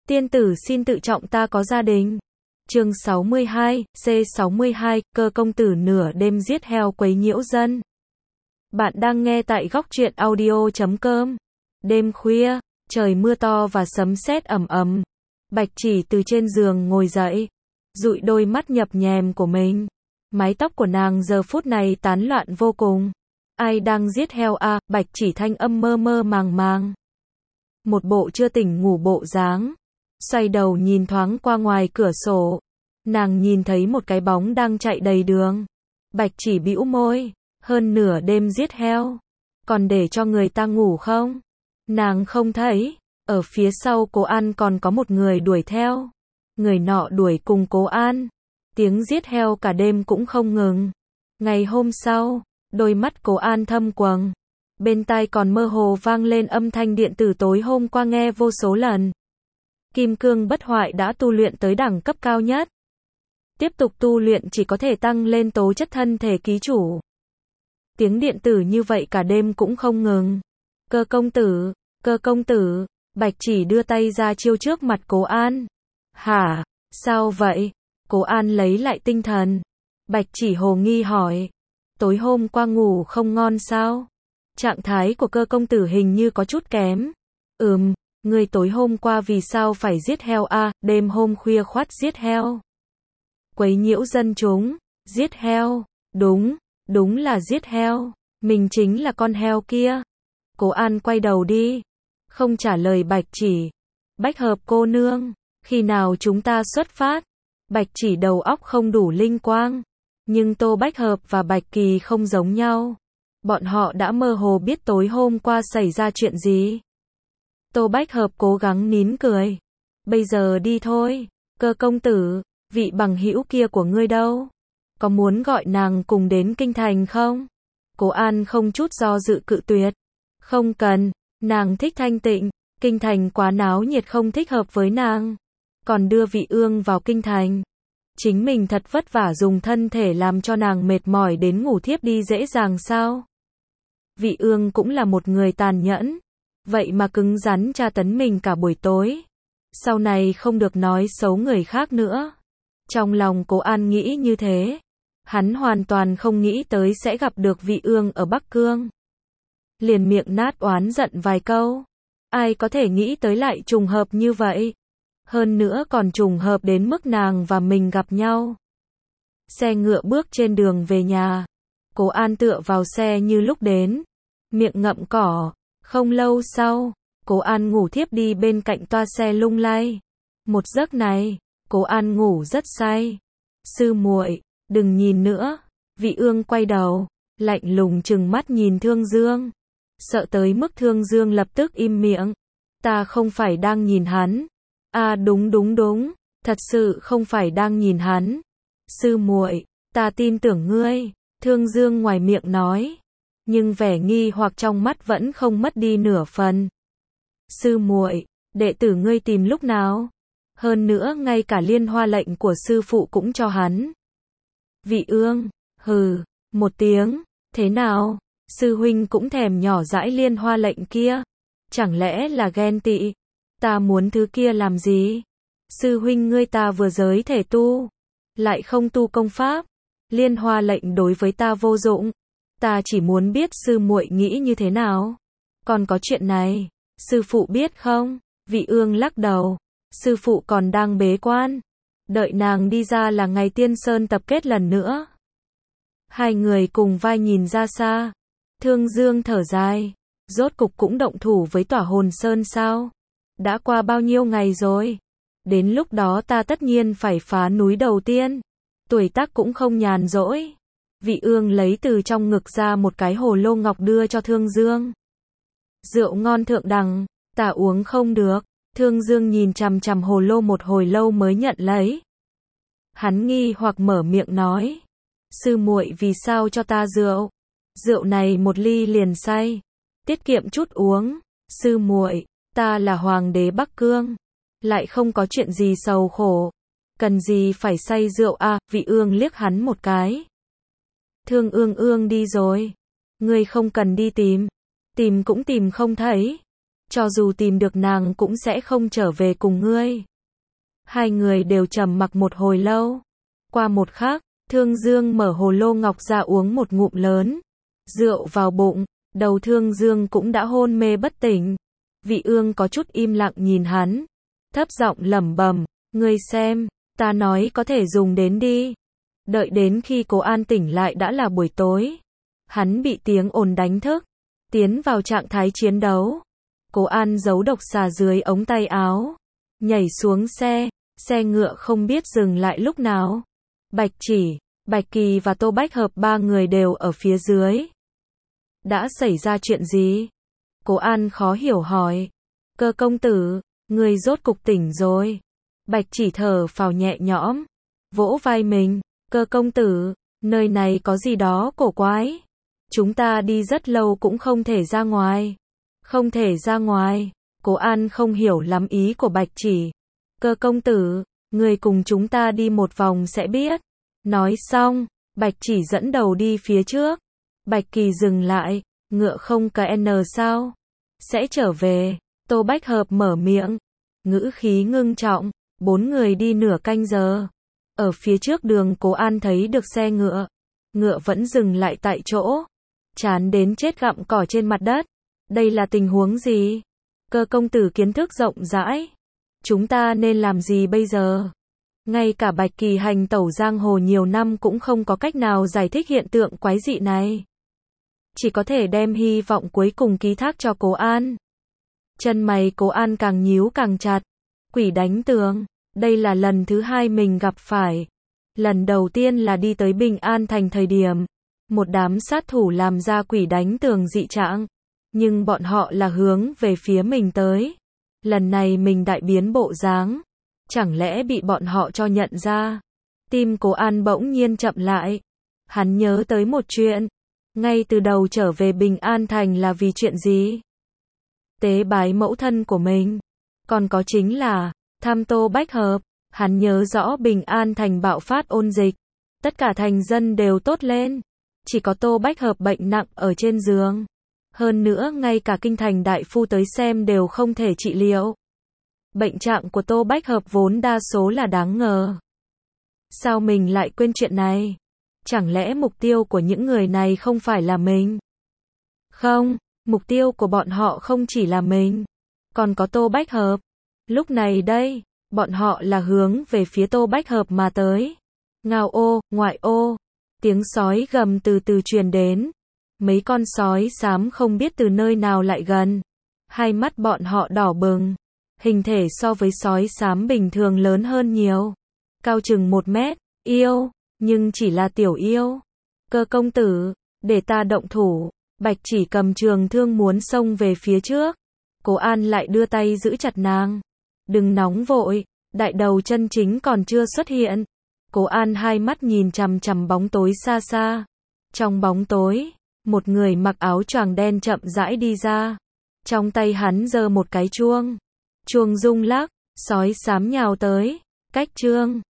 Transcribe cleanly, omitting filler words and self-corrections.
Tiên tử xin tự trọng, ta có gia đình. Chương 62, C62, cơ công tử nửa đêm giết heo quấy nhiễu dân. Bạn đang nghe tại góc truyện audio.com. Đêm khuya, trời mưa to và sấm sét ầm ầm. Bạch Chỉ từ trên giường ngồi dậy, dụi đôi mắt nhập nhèm của mình. Mái tóc của nàng giờ phút này tán loạn vô cùng. Ai đang giết heo à? Bạch Chỉ thanh âm mơ mơ màng màng. Một bộ chưa tỉnh ngủ bộ dáng. Xoay đầu nhìn thoáng qua ngoài cửa sổ. Nàng nhìn thấy một cái bóng đang chạy đầy đường. Bạch Chỉ bĩu môi. Hơn nửa đêm giết heo. Còn để cho người ta ngủ không? Nàng không thấy. Ở phía sau Cố An còn có một người đuổi theo. Người nọ đuổi cùng Cố An. Tiếng giết heo cả đêm cũng không ngừng. Ngày hôm sau, đôi mắt Cố An thâm quầng. Bên tai còn mơ hồ vang lên âm thanh điện tử tối hôm qua nghe vô số lần. Kim cương bất hoại đã tu luyện tới đẳng cấp cao nhất. Tiếp tục tu luyện chỉ có thể tăng lên tố chất thân thể ký chủ. Tiếng điện tử như vậy cả đêm cũng không ngừng. Cơ công tử, Bạch Chỉ đưa tay ra chiêu trước mặt Cố An. Hả, sao vậy? Cố An lấy lại tinh thần. Bạch Chỉ hồ nghi hỏi. Tối hôm qua ngủ không ngon sao? Trạng thái của cơ công tử hình như có chút kém. Người tối hôm qua vì sao phải giết heo à? Đêm hôm khuya khoắt giết heo. Quấy nhiễu dân chúng, giết heo, đúng là giết heo, mình chính là con heo kia. Cố An quay đầu đi, không trả lời Bạch Chỉ. Bách Hợp cô nương, khi nào chúng ta xuất phát? Bạch Chỉ đầu óc không đủ linh quang, nhưng Tô Bách Hợp và Bạch Kỳ không giống nhau. Bọn họ đã mơ hồ biết tối hôm qua xảy ra chuyện gì. Tô Bách Hợp cố gắng nín cười. Bây giờ đi thôi. Cơ công tử, vị bằng hữu kia của ngươi đâu? Có muốn gọi nàng cùng đến kinh thành không? Cố An không chút do dự cự tuyệt. Không cần, nàng thích thanh tịnh, kinh thành quá náo nhiệt không thích hợp với nàng. Còn đưa Vị Ương vào kinh thành, chính mình thật vất vả dùng thân thể làm cho nàng mệt mỏi đến ngủ thiếp đi dễ dàng sao? Vị Ương cũng là một người tàn nhẫn, vậy mà cứng rắn tra tấn mình cả buổi tối. Sau này không được nói xấu người khác nữa. Trong lòng Cố An nghĩ như thế. Hắn hoàn toàn không nghĩ tới sẽ gặp được Vị Ương ở Bắc Cương. Liền miệng nát oán giận vài câu. Ai có thể nghĩ tới lại trùng hợp như vậy. Hơn nữa còn trùng hợp đến mức nàng và mình gặp nhau. Xe ngựa bước trên đường về nhà. Cố An tựa vào xe như lúc đến. Miệng ngậm cỏ. Không lâu sau, Cố An ngủ thiếp đi bên cạnh toa xe lung lay. Một giấc này, Cố An ngủ rất say. Sư muội, đừng nhìn nữa. Vị Ương quay đầu, lạnh lùng trừng mắt nhìn Thương Dương. Sợ tới mức Thương Dương lập tức im miệng. Ta không phải đang nhìn hắn. À đúng, thật sự không phải đang nhìn hắn. Sư muội, ta tin tưởng ngươi. Thương Dương ngoài miệng nói, nhưng vẻ nghi hoặc trong mắt vẫn không mất đi nửa phần. Sư muội, đệ tử ngươi tìm lúc nào? Hơn nữa ngay cả liên hoa lệnh của sư phụ cũng cho hắn. Vị Ương, hừ, một tiếng, thế nào? Sư huynh cũng thèm nhỏ dãi liên hoa lệnh kia. Chẳng lẽ là ghen tị? Ta muốn thứ kia làm gì? Sư huynh ngươi ta vừa giới thể tu, lại không tu công pháp. Liên hoa lệnh đối với ta vô dụng. Ta chỉ muốn biết sư muội nghĩ như thế nào. Còn có chuyện này, sư phụ biết không? Vị Ương lắc đầu. Sư phụ còn đang bế quan. Đợi nàng đi ra là ngày Tiên Sơn tập kết lần nữa. Hai người cùng vai nhìn ra xa. Thương Dương thở dài. Rốt cục cũng động thủ với Tỏa Hồn Sơn sao? Đã qua bao nhiêu ngày rồi? Đến lúc đó ta tất nhiên phải phá núi đầu tiên. Tuổi tác cũng không nhàn rỗi. Vị Ương lấy từ trong ngực ra một cái hồ lô ngọc đưa cho Thương Dương. Rượu ngon thượng đẳng, ta uống không được. Thương Dương nhìn chằm chằm hồ lô một hồi lâu mới nhận lấy. Hắn nghi hoặc mở miệng nói. Sư muội vì sao cho ta rượu? Rượu này một ly liền say. Tiết kiệm chút uống. Sư muội, ta là hoàng đế Bắc Cương. Lại không có chuyện gì sầu khổ. Cần gì phải say rượu à? Vị Ương liếc hắn một cái. Thương Ương đi rồi. Ngươi không cần đi tìm. Tìm cũng tìm không thấy. cho dù tìm được nàng cũng sẽ không trở về cùng ngươi. Hai người đều trầm mặc một hồi lâu. Qua một khắc, Thương Dương mở hồ lô ngọc ra uống một ngụm lớn. Rượu vào bụng, đầu Thương Dương cũng đã hôn mê bất tỉnh. Vị Ương có chút im lặng nhìn hắn, thấp giọng lẩm bẩm, ngươi xem, ta nói có thể dùng đến đi. Đợi đến khi Cố An tỉnh lại đã là buổi tối. Hắn bị tiếng ồn đánh thức, tiến vào trạng thái chiến đấu. Cố An giấu độc xà dưới ống tay áo, nhảy xuống xe, xe ngựa không biết dừng lại lúc nào. Bạch Chỉ, Bạch Kỳ và Tô Bách Hợp ba người đều ở phía dưới. Đã xảy ra chuyện gì? Cố An khó hiểu hỏi. Cơ công tử, người rốt cục tỉnh rồi. Bạch Chỉ thở phào nhẹ nhõm, vỗ vai mình. Cơ công tử, nơi này có gì đó cổ quái. Chúng ta đi rất lâu cũng không thể ra ngoài. Không thể ra ngoài. Cố An không hiểu lắm ý của Bạch Chỉ. Cơ công tử, người cùng chúng ta đi một vòng sẽ biết. Nói xong, Bạch Chỉ dẫn đầu đi phía trước. Bạch Kỳ dừng lại, ngựa không có N sao? Sẽ trở về. Tô Bách Hợp mở miệng, ngữ khí ngưng trọng. 4 người đi nửa canh giờ. Ở phía trước đường Cố An thấy được xe ngựa. Ngựa vẫn dừng lại tại chỗ, chán đến chết gặm cỏ trên mặt đất. Đây là tình huống gì? Cơ công tử kiến thức rộng rãi. Chúng ta nên làm gì bây giờ? Ngay cả Bạch Kỳ hành tẩu giang hồ nhiều năm cũng không có cách nào giải thích hiện tượng quái dị này. Chỉ có thể đem hy vọng cuối cùng ký thác cho Cố An. Chân mày Cố An càng nhíu càng chặt. Quỷ đánh tường, đây là lần thứ 2 mình gặp phải. Lần đầu tiên là đi tới Bình An thành thời điểm một đám sát thủ làm ra quỷ đánh tường dị trạng, nhưng bọn họ là hướng về phía mình tới. Lần này mình đại biến bộ dáng, chẳng lẽ bị bọn họ cho nhận ra? Tim Cố An bỗng nhiên chậm lại. Hắn nhớ tới một chuyện, ngay từ đầu trở về Bình An thành là vì chuyện gì? Tế bái mẫu thân của mình, còn có chính là thăm Tô Bách Hợp. Hắn nhớ rõ Bình An thành bạo phát ôn dịch, tất cả thành dân đều tốt lên, chỉ có Tô Bách Hợp bệnh nặng ở trên giường. Hơn nữa ngay cả kinh thành đại phu tới xem đều không thể trị liệu. Bệnh trạng của Tô Bách Hợp vốn đa số là đáng ngờ. Sao mình lại quên chuyện này? Chẳng lẽ mục tiêu của những người này không phải là mình? Không, mục tiêu của bọn họ không chỉ là mình, còn có Tô Bách Hợp. Lúc này đây, bọn họ là hướng về phía Tô Bách Hợp mà tới. Ngao ô, ngoại ô, tiếng sói gầm từ từ truyền đến. Mấy con sói xám không biết từ nơi nào lại gần. Hai mắt bọn họ đỏ bừng. Hình thể so với sói xám bình thường lớn hơn nhiều. Cao chừng 1 mét, yêu, nhưng chỉ là tiểu yêu. Cơ công tử, để ta động thủ. Bạch Chỉ cầm trường thương muốn xông về phía trước. Cố An lại đưa tay giữ chặt nàng. Đừng nóng vội, đại đầu chân chính còn chưa xuất hiện. Cố An hai mắt nhìn chằm chằm bóng tối xa xa. Trong bóng tối, một người mặc áo choàng đen chậm rãi đi ra. Trong tay hắn giơ một cái chuông. Chuông rung lắc, sói xám nhào tới. Cách Trương